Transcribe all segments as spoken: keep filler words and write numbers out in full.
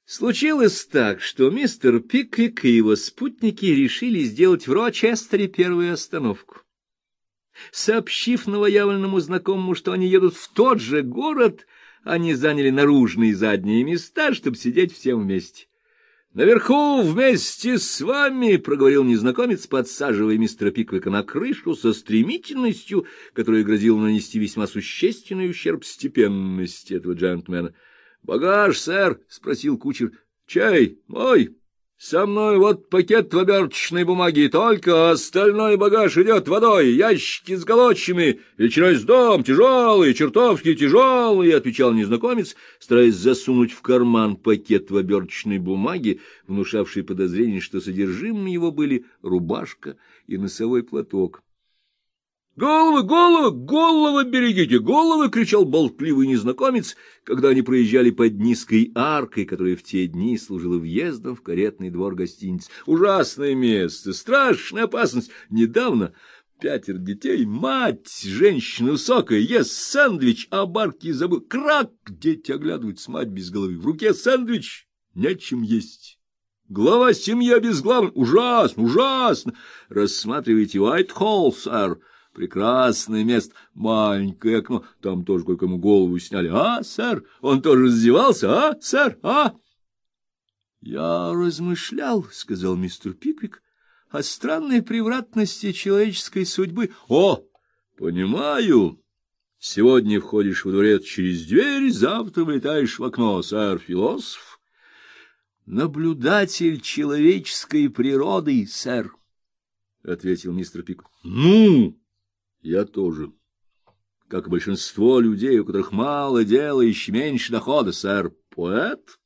Случилось так, что мистер Пиквик и его спутники решили сделать в Рочестере первую остановку. Сообщив новоявленному знакомому, что они едут в тот же город, они заняли наружные задние места, чтобы сидеть всем вместе. «Наверху вместе с вами», — проговорил незнакомец, подсаживая мистера Пиквика на крышу со стремительностью, которая грозила нанести весьма существенный ущерб степенности этого джентльмена. «Багаж, сэр?» — спросил кучер. «Чей? Мой? Со мной вот пакет в оберточной бумаге, только остальной багаж идет водой, ящики с галочами, величиной с дом, тяжелые, чертовски тяжелые», — отвечал незнакомец, стараясь засунуть в карман пакет в оберточной бумаге, внушавший подозрение, что содержимым его были рубашка и носовой платок. «Головы, головы, головы берегите, головы!» — кричал болтливый незнакомец, когда они проезжали под низкой аркой, которая в те дни служила въездом в каретный двор гостиницы. «Ужасное место, страшная опасность. Недавно пятеро детей, мать, женщина высокая, ест сэндвич, а барки забыл. Крак! Дети оглядываются, мать без головы. В руке сэндвич, нечем есть. Глава семьи обезглавлен. Ужасно, ужасно! Рассматривайте Уайт-Холл, сэр. Прекрасное место, маленькое окно, там тоже кое-кому голову сняли. А, сэр, он тоже раздевался, а, сэр, а? — Я размышлял, — сказал мистер Пиквик, — о странной превратности человеческой судьбы. — О, понимаю. Сегодня входишь во дворец через дверь, завтра вылетаешь в окно, сэр, философ. — Наблюдатель человеческой природы, сэр, — ответил мистер Пиквик. — Ну... Я тоже. Как и большинство людей, у которых мало дела и еще меньше дохода, сэр. Поэт?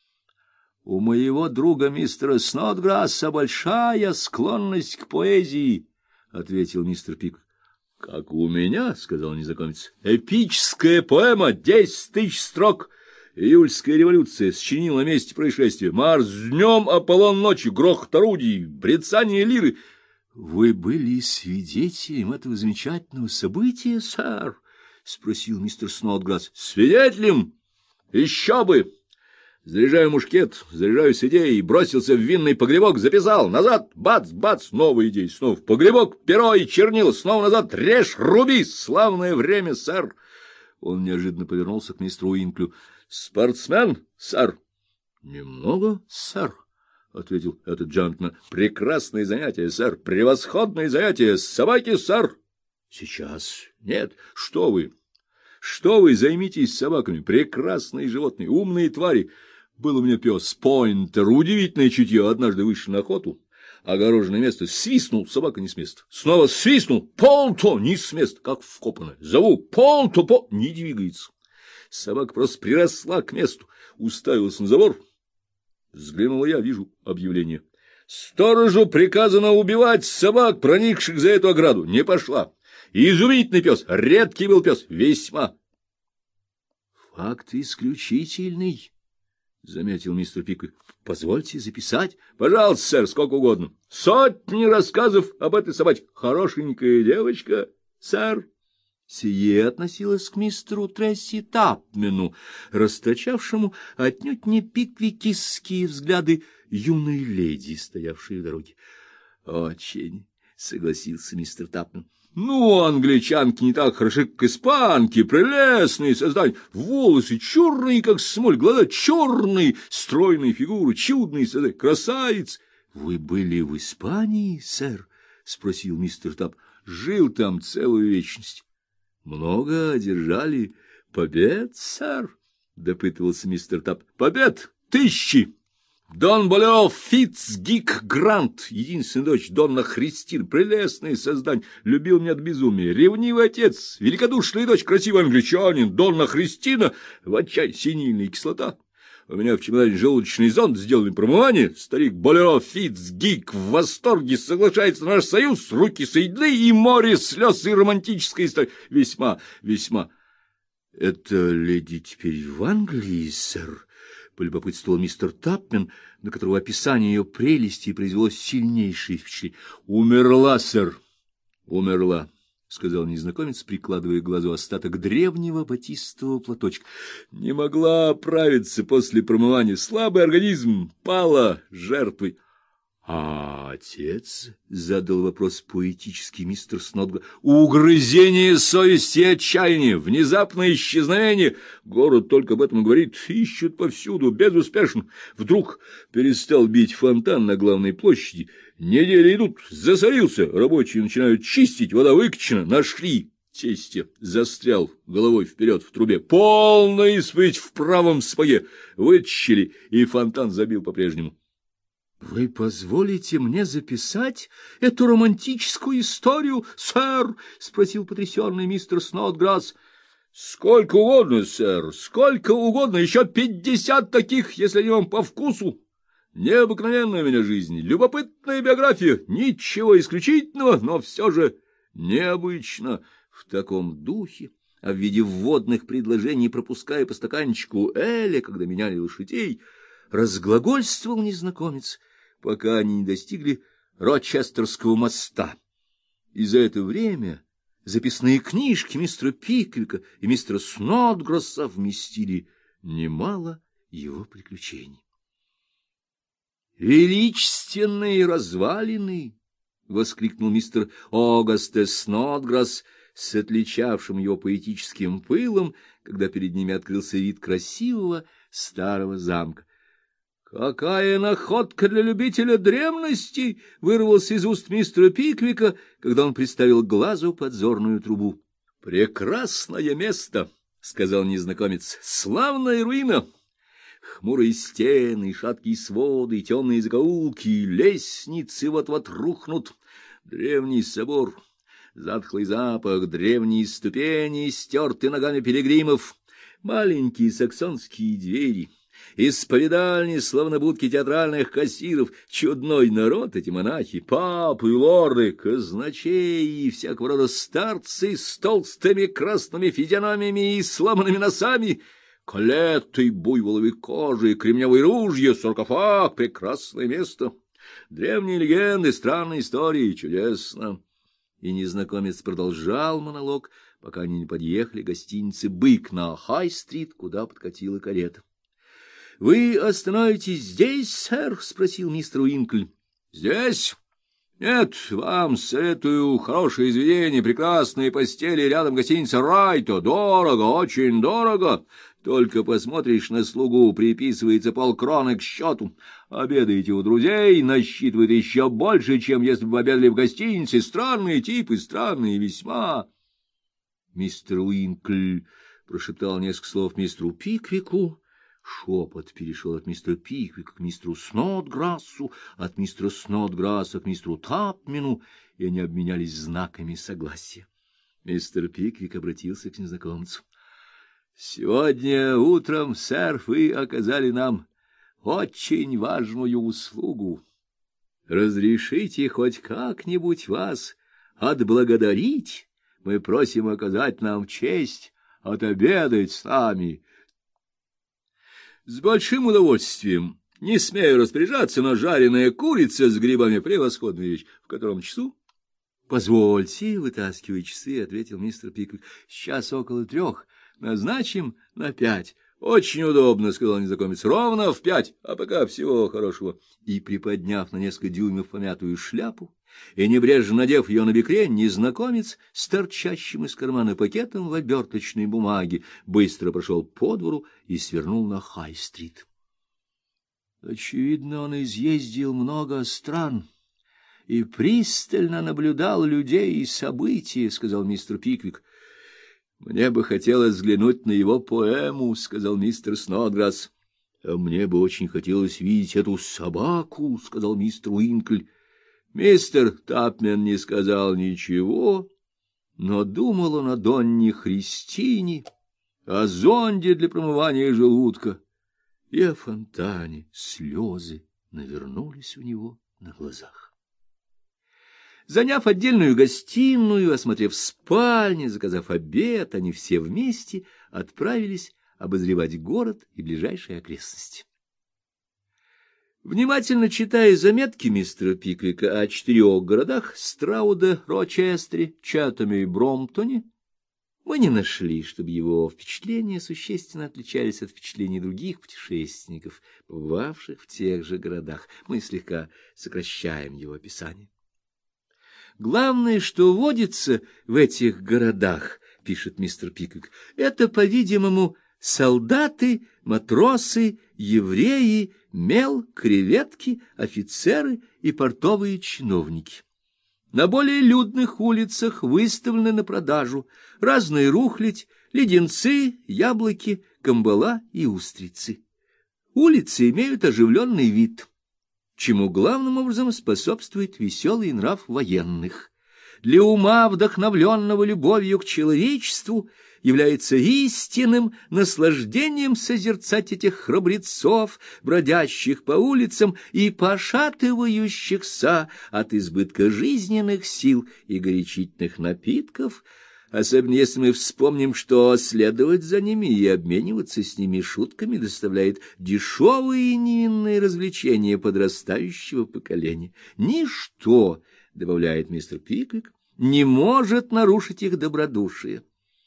У моего друга мистера Снодграсса большая склонность к поэзии, — ответил мистер Пик. — Как у меня, — сказал незнакомец. — Эпическая поэма, десять тысяч строк. Июльская революция сочинила на месте происшествия. Марс днем, Аполлон ночью, грохот орудий, брецание лиры. — Вы были свидетелем этого замечательного события, сэр? — спросил мистер Снодграсс. — Свидетелем? Еще бы! Заряжаю мушкет, заряжаюсь идеей, бросился в винный погребок, записал, назад, бац, бац, новая идея, снова в погребок, перо и чернила, снова назад, режь, руби, славное время, сэр! Он неожиданно повернулся к мистеру Уинклю. — Спортсмен, сэр? — Немного, сэр. — ответил этот джентльмен. — Прекрасное занятие, сэр, превосходное занятие. Собаки, сэр? — Сейчас. — Нет. — Что вы? Что вы, займитесь собаками. Прекрасные животные, умные твари. Был у меня пес Пойнтер, удивительное чутье. Однажды вышел на охоту, огороженное место, свистнул, собака не с места. Снова свистнул, Полто, не с места, как вкопанное. Зову, Полто, по, не двигается. Собака просто приросла к месту, уставилась на забор. Взглянула я, вижу объявление. Сторожу приказано убивать собак, проникших за эту ограду. Не пошла. Изумительный пес, редкий был пес, весьма. — Факт исключительный, — заметил мистер Пиквик. — Позвольте записать. — Пожалуйста, сэр, сколько угодно. Сотни рассказов об этой собаке. Хорошенькая девочка, сэр. Сие относилось к мистеру Тресси Тапмену, расточавшему отнюдь не пиквикистские взгляды юной леди, стоявшей в дороге. — Очень, — согласился мистер Тапмен. — Ну, англичанки не так хороши, как испанки, прелестные создания, волосы черные, как смоль, глаза черные, стройные фигуры, чудные создания, красавиц. — Вы были в Испании, сэр? — спросил мистер Тап. — Жил там целую вечность. — Много одержали побед, сэр? — допытывался мистер Тап. — Побед тысячи! Дон Болео Фитцгик Грант, единственная дочь Донна Христин, прелестное создание, любил меня до безумия. Ревнивый отец, великодушная дочь, красивый англичанин, Донна Христина, в отчаянии синильная кислота. У меня в чемодане желудочный зонд, сделанный промывание. Старик Болеро Фитцгик в восторге, соглашается на наш союз, руки соединены, и море слез, и романтическая история. Весьма, весьма. — Это леди теперь в Англии, сэр? — полюбопытствовал мистер Тапмен, на которого описание ее прелести произвело сильнейшее впечатление. — Умерла, сэр, умерла. сказал незнакомец, прикладывая к глазу остаток древнего батистового платочка. — Не могла оправиться после промывания. Слабый организм, пала жертвой. — А отец? — задал вопрос поэтический мистер Снотграсс. — Угрызение совести и отчаяние, внезапное исчезновение. Город только об этом говорит, ищут повсюду, безуспешно. Вдруг перестал бить фонтан на главной площади. Недели идут, засорился, рабочие начинают чистить, вода выкачана, нашли. Тестя застрял головой вперед в трубе. Полная испыть в правом сапоге. Вытащили, и фонтан забил по-прежнему. — Вы позволите мне записать эту романтическую историю, сэр? — спросил потрясенный мистер Снотграсс. — Сколько угодно, сэр, сколько угодно, еще пятьдесят таких, если они вам по вкусу. Необыкновенная у меня жизнь, любопытная биография, ничего исключительного, но все же необычно. В таком духе, а в виде вводных предложений, пропуская по стаканчику эля, когда меняли лошадей, разглагольствовал незнакомец, пока они не достигли Рочестерского моста. И за это время записные книжки мистера Пиквика и мистера Снотграсса вместили немало его приключений. «Величественные развалины!» — воскликнул мистер Огасте Снотграсс с отличавшим его поэтическим пылом, когда перед ними открылся вид красивого старого замка. «Какая находка для любителя древности!» — вырвался из уст мистера Пиквика, когда он приставил к глазу подзорную трубу. «Прекрасное место!» — сказал незнакомец. «Славная руина! Хмурые стены, шаткие своды, темные закоулки, лестницы вот-вот рухнут. Древний собор, затхлый запах, древние ступени, стерты ногами пилигримов, маленькие саксонские двери, исповедальни, словно будки театральных кассиров, чудной народ эти монахи, папы, лорды, казначеи и всякого рода старцы с толстыми красными физиономиями и сломанными носами, колеты, буйволовой кожи, кремневые ружья, саркофаг — прекрасное место. Древние легенды, странные истории — чудесно. И незнакомец продолжал монолог, пока они не подъехали к гостинице «Бык» на Хай-стрит, куда подкатила карета. — Вы остановитесь здесь, сэр? — спросил мистер Уинкль. — Здесь? Нет, вам советую хорошее заведение, прекрасные постели, рядом гостиница «Райто». Дорого, очень дорого. Только посмотришь на слугу, приписывается полкроны к счету. Обедаете у друзей, насчитывает еще больше, чем если бы обедали в гостинице. Странные типы, странные весьма. Мистер Уинкль прошептал несколько слов мистеру Пиквику. Шепот перешел от мистера Пиквика к мистеру Снотграссу, от мистера Снотграсса к мистеру Тапмену, и они обменялись знаками согласия. Мистер Пиквик обратился к незнакомцу. — Сегодня утром, сэр, вы оказали нам очень важную услугу. Разрешите хоть как-нибудь вас отблагодарить? Мы просим оказать нам честь отобедать с нами. — С большим удовольствием. Не смею распоряжаться, но жареная курица с грибами — превосходная вещь. В котором часу? — Позвольте, вытаскивая часы, — ответил мистер Пиквик. — Сейчас около трех. Назначим на пять. — Очень удобно, — сказал незнакомец. — Ровно в пять, а пока всего хорошего. И, приподняв на несколько дюймов помятую шляпу и небрежно надев ее на бекрень, незнакомец с торчащим из кармана пакетом в оберточной бумаге быстро прошел по двору и свернул на Хай-стрит. Очевидно, он изъездил много стран и пристально наблюдал людей и события, — сказал мистер Пиквик. — Мне бы хотелось взглянуть на его поэму, — сказал мистер Снотграсс. — А мне бы очень хотелось видеть эту собаку, — сказал мистер Уинкль. Мистер Тапмен не сказал ничего, но думал он о Донне Христине, о зонде для промывания желудка и о фонтане. Слезы навернулись у него на глазах. Заняв отдельную гостиную, осмотрев спальни, заказав обед, они все вместе отправились обозревать город и ближайшие окрестности. Внимательно читая заметки мистера Пиквика о четырех городах — Страуде, Рочестере, Чатаме и Бромптоне, мы не нашли, чтобы его впечатления существенно отличались от впечатлений других путешественников, побывавших в тех же городах. Мы слегка сокращаем его описание. Главное, что водится в этих городах, пишет мистер Пиквик, это, по-видимому, солдаты, матросы, евреи, мел, креветки, офицеры и портовые чиновники. На более людных улицах выставлены на продажу разные рухлядь, леденцы, яблоки, камбала и устрицы. Улицы имеют оживленный вид, чему главным образом способствует веселый нрав военных. Для ума, вдохновленного любовью к человечеству, является истинным наслаждением созерцать этих храбрецов, бродящих по улицам и пошатывающихся от избытка жизненных сил и горячительных напитков, особенно если мы вспомним, что следовать за ними и обмениваться с ними шутками доставляет дешевые и невинные развлечения подрастающего поколения. Ничто, добавляет мистер Пиквик, не может нарушить их добродушие.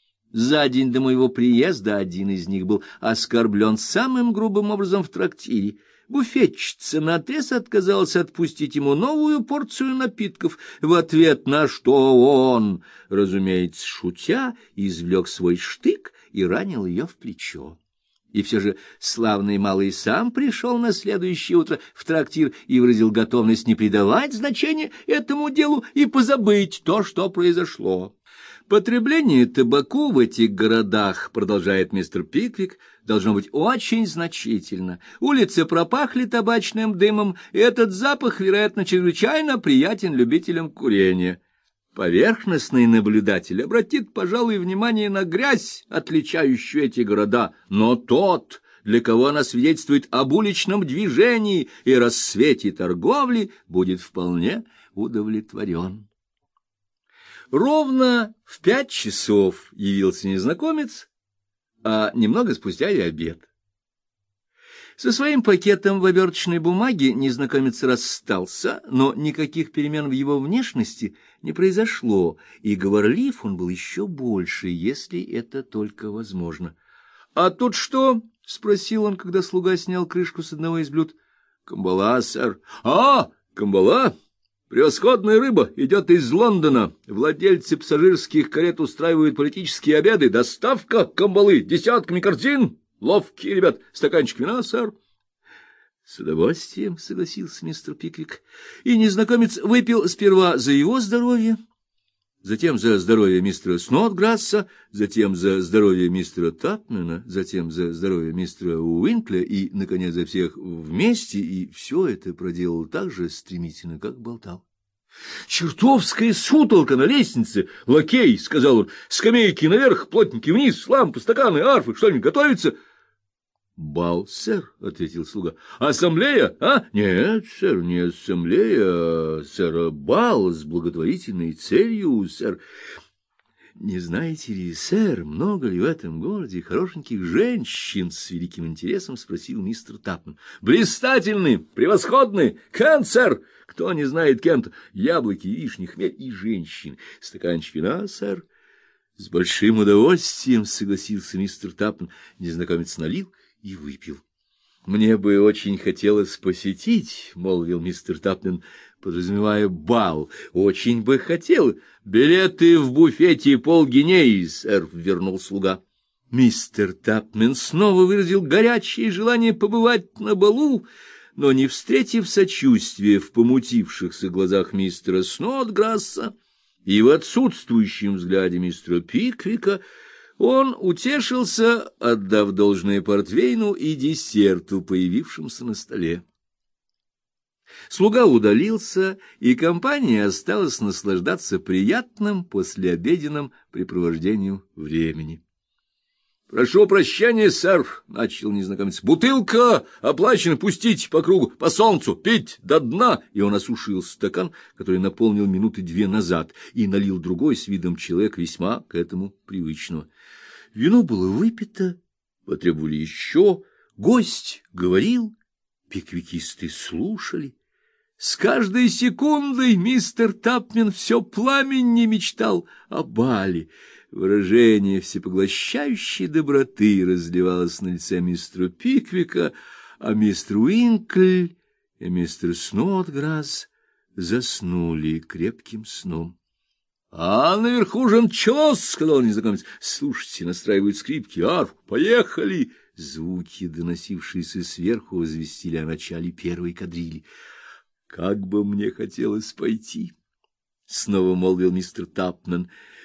За день до моего приезда один из них был оскорблен самым грубым образом в трактире. Буфетчица наотрез отказалась отпустить ему новую порцию напитков, в ответ на что он, разумеется, шутя, извлек свой штык и ранил ее в плечо. И все же славный малый сам пришел на следующее утро в трактир и выразил готовность не придавать значения этому делу и позабыть то, что произошло. Потребление табаку в этих городах, продолжает мистер Пиквик, должно быть очень значительно. Улицы пропахли табачным дымом, и этот запах, вероятно, чрезвычайно приятен любителям курения. Поверхностный наблюдатель обратит, пожалуй, внимание на грязь, отличающую эти города, но тот, для кого она свидетельствует об уличном движении и рассвете торговли, будет вполне удовлетворен. Ровно в пять часов явился незнакомец, а немного спустя и обед. Со своим пакетом в оберточной бумаге незнакомец расстался, но никаких перемен в его внешности не произошло, и говорлив он был еще больше, если это только возможно. — А тут что? — спросил он, когда слуга снял крышку с одного из блюд. — Камбала, сэр. — А, камбала! Превосходная рыба идет из Лондона. Владельцы пассажирских карет устраивают политические обеды. Доставка камбалы десятками корзин. Ловкие ребят. Стаканчик вина, сэр. — С удовольствием, — согласился мистер Пиквик. И незнакомец выпил сперва за его здоровье, затем за здоровье мистера Снотграсса, затем за здоровье мистера Тапмена, затем за здоровье мистера Уинкля и, наконец, за всех вместе, и все это проделал так же стремительно, как болтал. — Чертовская сутолка на лестнице! Лакей, — сказал он, — скамейки наверх, плотники вниз, лампы, стаканы, арфы, что-нибудь готовится? — Бал, сэр, — ответил слуга. — Ассамблея, а? — Нет, сэр, не ассамблея, а, сэр, бал с благотворительной целью, сэр. — Не знаете ли, сэр, много ли в этом городе хорошеньких женщин? — с великим интересом спросил мистер Тапман. — Блистательный, превосходный, Кент, сэр. Кто не знает Кента? Яблоки, вишни, хмель и женщин. Стаканчик вина, сэр. — С большим удовольствием, — согласился мистер Тапман. Незнакомец налил и выпил. — Мне бы очень хотелось посетить, — молвил мистер Тапмен, подразумевая бал. — Очень бы хотел. — Билеты в буфете полгинеи, сэр, — вернул слуга. Мистер Тапмен снова выразил горячее желание побывать на балу, но, не встретив сочувствия в помутившихся глазах мистера Снотграсса и в отсутствующем взгляде мистера Пиквика, он утешился, отдав должное портвейну и десерту, появившимся на столе. Слуга удалился, и компания осталась наслаждаться приятным послеобеденным препровождением времени. — Прошу прощения, сэр, — начал незнакомец. — Бутылка оплачена, пустить по кругу, по солнцу, пить до дна. И он осушил стакан, который наполнил минуты две назад, и налил другой с видом человека весьма к этому привычного. Вино было выпито, потребовали еще, гость говорил, Пиквикисты слушали. С каждой секундой мистер Тапмен все пламеннее мечтал о бале. Выражение всепоглощающей доброты разливалось на лице мистера Пиквика, а мистер Уинкль и мистер Снодграсс заснули крепким сном. — А наверху же началось, — сказал незнакомец. — Слушайте, настраивают скрипки, арфу, поехали! Звуки, доносившиеся сверху, возвестили о начале первой кадрили. — Как бы мне хотелось пойти! — снова молвил мистер Тапмен.